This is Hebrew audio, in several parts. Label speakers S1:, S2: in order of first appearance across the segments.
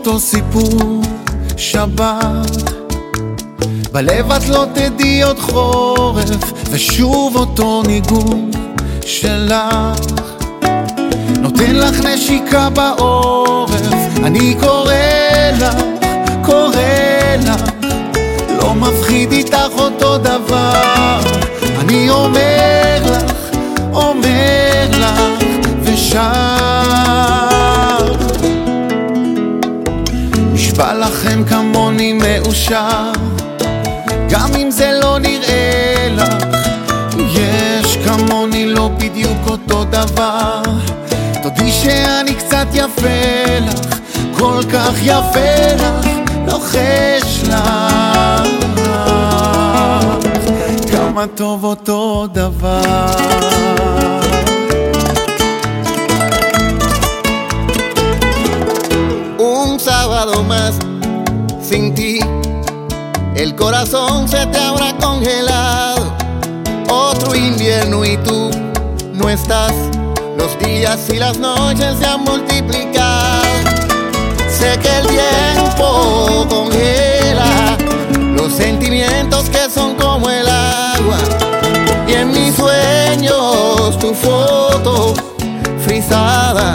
S1: אותו סיפור שבת, בלב את לא תדעי עוד חורף, ושוב אותו ניגון שלך נותן לך נשיקה בעורף. אני קורא לך, קורא לך, לא מפחיד איתך אותו דבר. אני אומר לך, אומר לך ושר, נשבע לכם כמוני מאושר, גם אם זה לא נראה לך. יש כמוני לא בדיוק אותו דבר, תודי שאני קצת יפה לך, כל כך יפה לך, לוחש לך כמה טוב אותו דבר.
S2: Un sábado más sin ti, el corazón se te habrá congelado. Otro invierno y tú no estás, los días y las noches se han multiplicado. Sé que el tiempo congela los sentimientos que son como el agua, y en mis sueños tu foto frisada.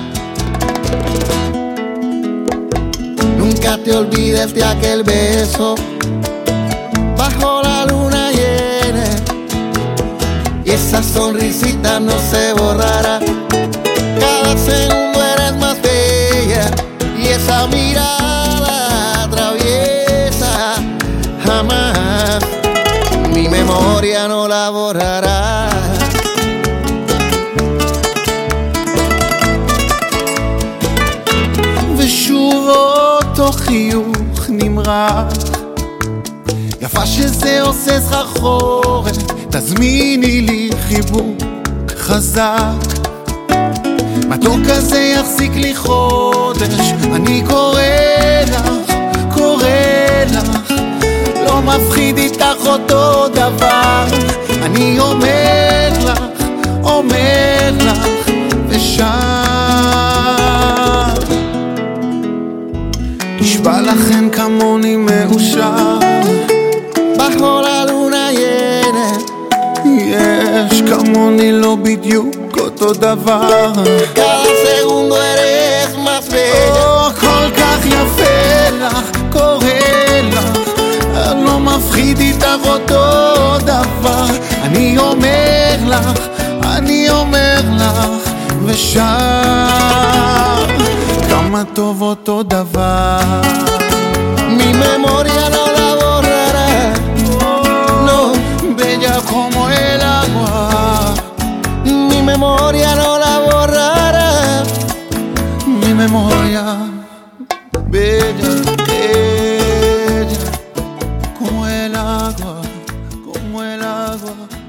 S2: Nunca te olvides de aquel beso bajo la luna llena, y esa sonrisita no se borrará. Cada segundo eres más bella, y esa mirada traviesa jamás mi memoria no la borrará.
S1: ושוב אותו חיוך נמרח, יפה שזה עושה סחרחורת, תזמיני לי חיבוק חזק, מתוק כזה יחזיק לי חודש. אני קורא לך, קורא לך, לא מפחיד איתך אותו דבר. אני אומר לך, אומר לך ושר, נשבע לכם כמוני מאושר,
S2: bajo la luna llena,
S1: יש כמוני לא בדיוק אותו דבר.
S2: cada segundo eres más bella.
S1: כל כך יפה לך, קורא לך, לא מפחיד איתך אותו דבר. אני אומר לך, אני אומר לך ושר, כמה טוב אותו דבר.
S2: Mi memoria no la borrará, no,
S1: bella como el agua,
S2: mi memoria no la borrará.
S1: mi memoria bella, bella como el agua, como el agua.